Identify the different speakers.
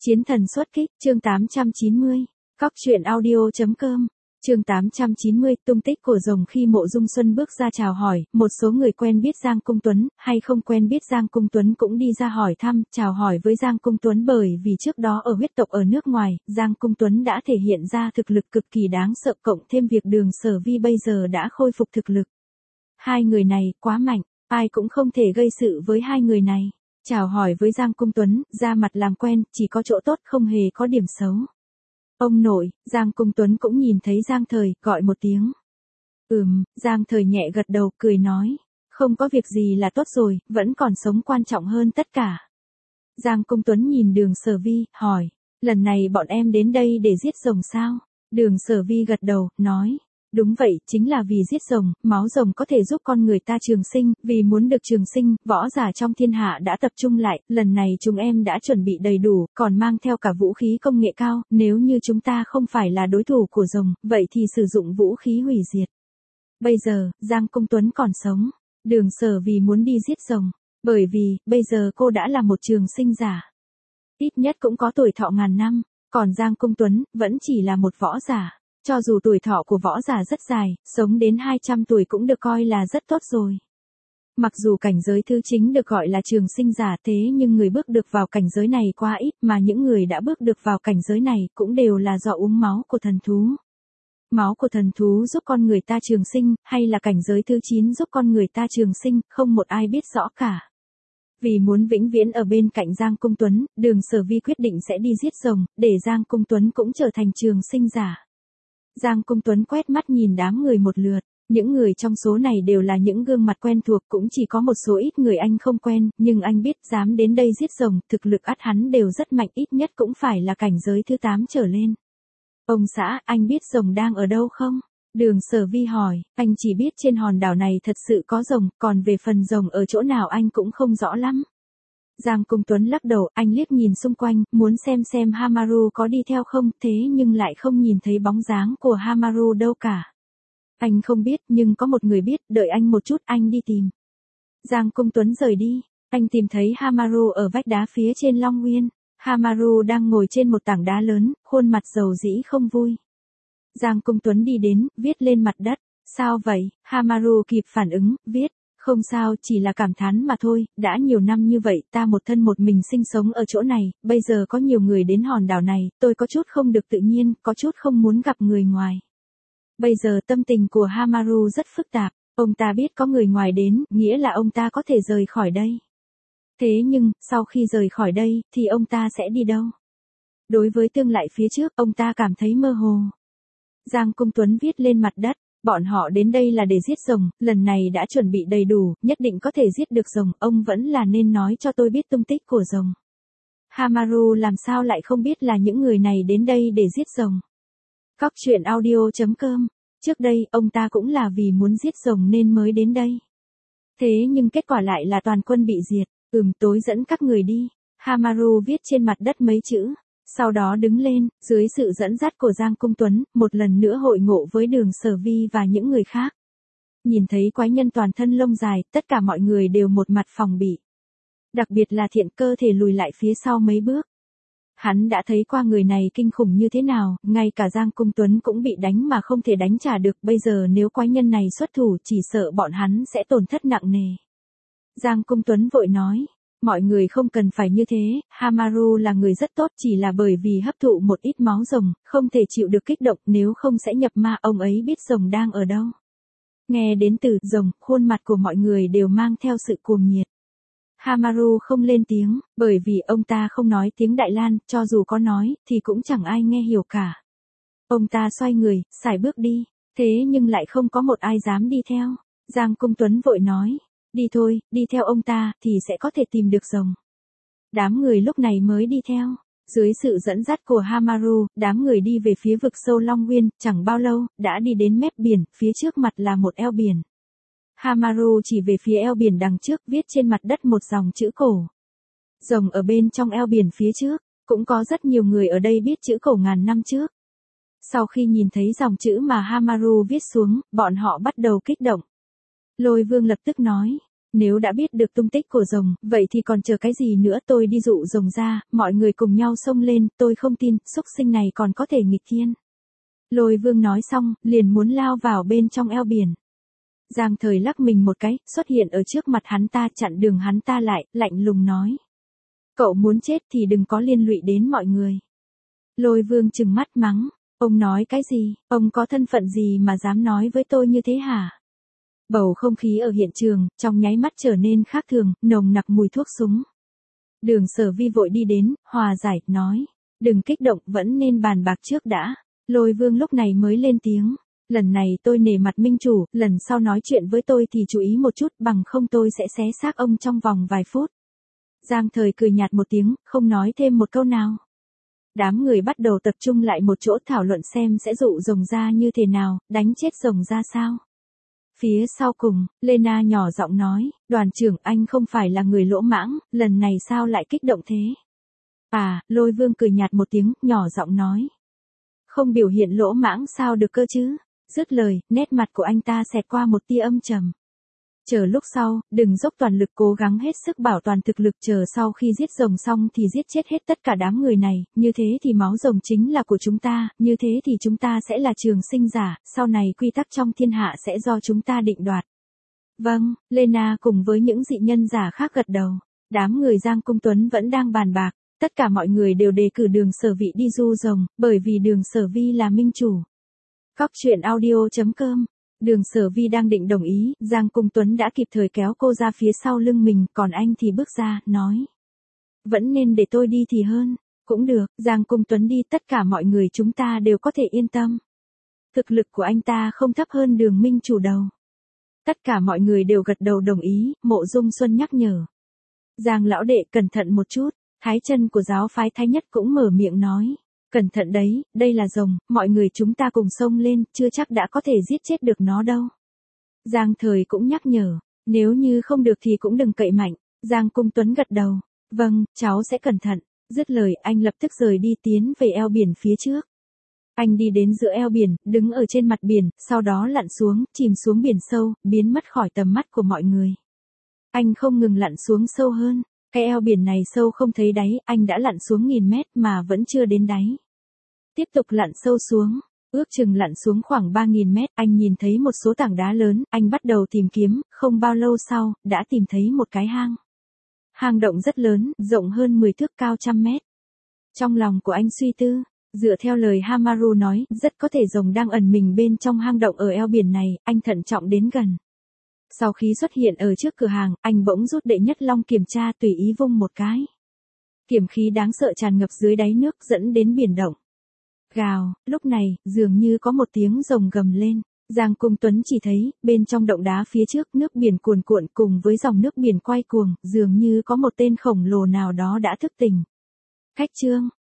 Speaker 1: Chiến thần xuất kích, chương 890. Cóc truyện audio.com. Chương 890, tung tích của rồng. Khi Mộ Dung Xuân bước ra chào hỏi, một số người quen biết Giang Cung Tuấn, hay không quen biết Giang Cung Tuấn cũng đi ra hỏi thăm, chào hỏi với Giang Cung Tuấn, bởi vì trước đó ở huyết tộc ở nước ngoài, Giang Cung Tuấn đã thể hiện ra thực lực cực kỳ đáng sợ, cộng thêm việc Đường Sở Vi bây giờ đã khôi phục thực lực. Hai người này quá mạnh, ai cũng không thể gây sự với hai người này. Chào hỏi với Giang Cung Tuấn, ra mặt làm quen, chỉ có chỗ tốt không hề có điểm xấu. Ông nội, Giang Cung Tuấn cũng nhìn thấy Giang Thời, gọi một tiếng. Giang Thời nhẹ gật đầu, cười nói. Không có việc gì là tốt rồi, vẫn còn sống quan trọng hơn tất cả. Giang Cung Tuấn nhìn Đường Sở Vi, hỏi. Lần này bọn em đến đây để giết rồng sao? Đường Sở Vi gật đầu, nói. Đúng vậy, chính là vì giết rồng, máu rồng có thể giúp con người ta trường sinh, vì muốn được trường sinh, võ giả trong thiên hạ đã tập trung lại, lần này chúng em đã chuẩn bị đầy đủ, còn mang theo cả vũ khí công nghệ cao, nếu như chúng ta không phải là đối thủ của rồng, vậy thì sử dụng vũ khí hủy diệt. Bây giờ, Giang Cung Tuấn còn sống, Đường Sở Vi muốn đi giết rồng, bởi vì, bây giờ cô đã là một trường sinh giả. Ít nhất cũng có tuổi thọ ngàn năm, còn Giang Cung Tuấn, vẫn chỉ là một võ giả. Cho dù tuổi thọ của võ giả rất dài, sống đến 200 tuổi cũng được coi là rất tốt rồi. Mặc dù cảnh giới thứ chính được gọi là trường sinh giả, thế nhưng người bước được vào cảnh giới này quá ít, mà những người đã bước được vào cảnh giới này cũng đều là do uống máu của thần thú. Máu của thần thú giúp con người ta trường sinh, hay là cảnh giới thứ 9 giúp con người ta trường sinh, không một ai biết rõ cả. Vì muốn vĩnh viễn ở bên cạnh Giang Cung Tuấn, Đường Sở Vi quyết định sẽ đi giết rồng, để Giang Cung Tuấn cũng trở thành trường sinh giả. Giang Cung Tuấn quét mắt nhìn đám người một lượt, những người trong số này đều là những gương mặt quen thuộc, cũng chỉ có một số ít người anh không quen, nhưng anh biết dám đến đây giết rồng, thực lực ắt hắn đều rất mạnh, ít nhất cũng phải là cảnh giới thứ 8 trở lên. Ông xã, anh biết rồng đang ở đâu không? Đường Sở Vi hỏi, anh chỉ biết trên hòn đảo này thật sự có rồng, còn về phần rồng ở chỗ nào anh cũng không rõ lắm. Giang Cung Tuấn lắc đầu, anh liếc nhìn xung quanh, muốn xem Hamaru có đi theo không, thế nhưng lại không nhìn thấy bóng dáng của Hamaru đâu cả. Anh không biết, nhưng có một người biết, đợi anh một chút, anh đi tìm. Giang Cung Tuấn rời đi, anh tìm thấy Hamaru ở vách đá phía trên Long Nguyên. Hamaru đang ngồi trên một tảng đá lớn, khuôn mặt dầu dĩ không vui. Giang Cung Tuấn đi đến, viết lên mặt đất. Sao vậy? Hamaru kịp phản ứng, viết. Không sao, chỉ là cảm thán mà thôi, đã nhiều năm như vậy, ta một thân một mình sinh sống ở chỗ này, bây giờ có nhiều người đến hòn đảo này, tôi có chút không được tự nhiên, có chút không muốn gặp người ngoài. Bây giờ tâm tình của Hamaru rất phức tạp, ông ta biết có người ngoài đến, nghĩa là ông ta có thể rời khỏi đây. Thế nhưng, sau khi rời khỏi đây, thì ông ta sẽ đi đâu? Đối với tương lai phía trước, ông ta cảm thấy mơ hồ. Giang Cung Tuấn viết lên mặt đất. Bọn họ đến đây là để giết rồng, lần này đã chuẩn bị đầy đủ, nhất định có thể giết được rồng, ông vẫn là nên nói cho tôi biết tung tích của rồng. Hamaru làm sao lại không biết là những người này đến đây để giết rồng. Cóc truyện audio.com. Trước đây, ông ta cũng là vì muốn giết rồng nên mới đến đây. Thế nhưng kết quả lại là toàn quân bị diệt, tối dẫn các người đi. Hamaru viết trên mặt đất mấy chữ. Sau đó đứng lên, dưới sự dẫn dắt của Giang Cung Tuấn, một lần nữa hội ngộ với Đường Sở Vi và những người khác. Nhìn thấy quái nhân toàn thân lông dài, tất cả mọi người đều một mặt phòng bị. Đặc biệt là Thiện Cơ thể lùi lại phía sau mấy bước. Hắn đã thấy qua người này kinh khủng như thế nào, ngay cả Giang Cung Tuấn cũng bị đánh mà không thể đánh trả được, bây giờ nếu quái nhân này xuất thủ chỉ sợ bọn hắn sẽ tổn thất nặng nề. Giang Cung Tuấn vội nói. Mọi người không cần phải như thế, Hamaru là người rất tốt, chỉ là bởi vì hấp thụ một ít máu rồng, không thể chịu được kích động, nếu không sẽ nhập ma, ông ấy biết rồng đang ở đâu. Nghe đến từ rồng, khuôn mặt của mọi người đều mang theo sự cuồng nhiệt. Hamaru không lên tiếng, bởi vì ông ta không nói tiếng Đại Lan, cho dù có nói, thì cũng chẳng ai nghe hiểu cả. Ông ta xoay người, sải bước đi, thế nhưng lại không có một ai dám đi theo. Giang Cung Tuấn vội nói. Đi thôi, đi theo ông ta, thì sẽ có thể tìm được rồng. Đám người lúc này mới đi theo. Dưới sự dẫn dắt của Hamaru, đám người đi về phía vực sâu Long Nguyên, chẳng bao lâu, đã đi đến mép biển, phía trước mặt là một eo biển. Hamaru chỉ về phía eo biển đằng trước, viết trên mặt đất một dòng chữ cổ. Rồng ở bên trong eo biển phía trước, cũng có rất nhiều người ở đây biết chữ cổ ngàn năm trước. Sau khi nhìn thấy dòng chữ mà Hamaru viết xuống, bọn họ bắt đầu kích động. Lôi Vương lập tức nói, Nếu đã biết được tung tích của rồng, vậy thì còn chờ cái gì nữa, tôi đi dụ rồng ra, mọi người cùng nhau xông lên, tôi không tin, xúc sinh này còn có thể nghịch thiên. Lôi Vương nói xong, liền muốn lao vào bên trong eo biển. Giang Thời lắc mình một cái, xuất hiện ở trước mặt hắn ta, chặn đường hắn ta lại, lạnh lùng nói. Cậu muốn chết thì đừng có liên lụy đến mọi người. Lôi Vương trừng mắt mắng, ông nói cái gì, ông có thân phận gì mà dám nói với tôi như thế hả? Bầu không khí ở hiện trường, trong nháy mắt trở nên khác thường, nồng nặc mùi thuốc súng. Đường Sở Vi vội đi đến, hòa giải, nói. Đừng kích động, vẫn nên bàn bạc trước đã. Lôi Vương lúc này mới lên tiếng. Lần này tôi nể mặt minh chủ, lần sau nói chuyện với tôi thì chú ý một chút, bằng không tôi sẽ xé xác ông trong vòng vài phút. Giang Thời cười nhạt một tiếng, không nói thêm một câu nào. Đám người bắt đầu tập trung lại một chỗ thảo luận xem sẽ dụ rồng ra như thế nào, đánh chết rồng ra sao. Phía sau cùng, Lena nhỏ giọng nói, đoàn trưởng anh không phải là người lỗ mãng, lần này sao lại kích động thế? À, Lôi Vương cười nhạt một tiếng, nhỏ giọng nói. Không biểu hiện lỗ mãng sao được cơ chứ? Dứt lời, nét mặt của anh ta xẹt qua một tia âm trầm. Chờ lúc sau, đừng dốc toàn lực cố gắng hết sức bảo toàn thực lực, chờ sau khi giết rồng xong thì giết chết hết tất cả đám người này, như thế thì máu rồng chính là của chúng ta, như thế thì chúng ta sẽ là trường sinh giả, sau này quy tắc trong thiên hạ sẽ do chúng ta định đoạt. Vâng, Lena cùng với những dị nhân giả khác gật đầu. Đám người Giang Cung Tuấn vẫn đang bàn bạc, tất cả mọi người đều đề cử Đường Sở Vi đi du rồng, bởi vì Đường Sở Vi là minh chủ. Cóc truyện audio.com. Đường Sở Vi đang định đồng ý, Giang Cung Tuấn đã kịp thời kéo cô ra phía sau lưng mình, còn anh thì bước ra, nói. Vẫn nên để tôi đi thì hơn. Cũng được, Giang Cung Tuấn đi, tất cả mọi người chúng ta đều có thể yên tâm. Thực lực của anh ta không thấp hơn Đường minh chủ đâu. Tất cả mọi người đều gật đầu đồng ý, Mộ Dung Xuân nhắc nhở. Giang lão đệ cẩn thận một chút, Thái chân của giáo phái Thái Nhất cũng mở miệng nói. Cẩn thận đấy, đây là rồng, mọi người chúng ta cùng xông lên, chưa chắc đã có thể giết chết được nó đâu. Giang Thời cũng nhắc nhở, nếu như không được thì cũng đừng cậy mạnh. Giang Cung Tuấn gật đầu, vâng, cháu sẽ cẩn thận. Dứt lời, anh lập tức rời đi tiến về eo biển phía trước. Anh đi đến giữa eo biển, đứng ở trên mặt biển, sau đó lặn xuống, chìm xuống biển sâu, biến mất khỏi tầm mắt của mọi người. Anh không ngừng lặn xuống sâu hơn. Cái eo biển này sâu không thấy đáy, anh đã lặn xuống 1000 mét mà vẫn chưa đến đáy. Tiếp tục lặn sâu xuống, ước chừng lặn xuống khoảng 3000 mét, anh nhìn thấy một số tảng đá lớn, anh bắt đầu tìm kiếm, không bao lâu sau, đã tìm thấy một cái hang. Hang động rất lớn, rộng hơn 10 thước, cao 100 mét. Trong lòng của anh suy tư, dựa theo lời Hamaru nói, rất có thể rồng đang ẩn mình bên trong hang động ở eo biển này, anh thận trọng đến gần. Sau khi xuất hiện ở trước cửa hàng, anh bỗng rút đệ nhất long kiểm tra, tùy ý vung một cái. Kiếm khí đáng sợ tràn ngập dưới đáy nước, dẫn đến biển động. Gào, lúc này, dường như có một tiếng rồng gầm lên. Giang Cung Tuấn chỉ thấy, bên trong động đá phía trước, nước biển cuồn cuộn cùng với dòng nước biển quay cuồng, dường như có một tên khổng lồ nào đó đã thức tỉnh. Khách trương,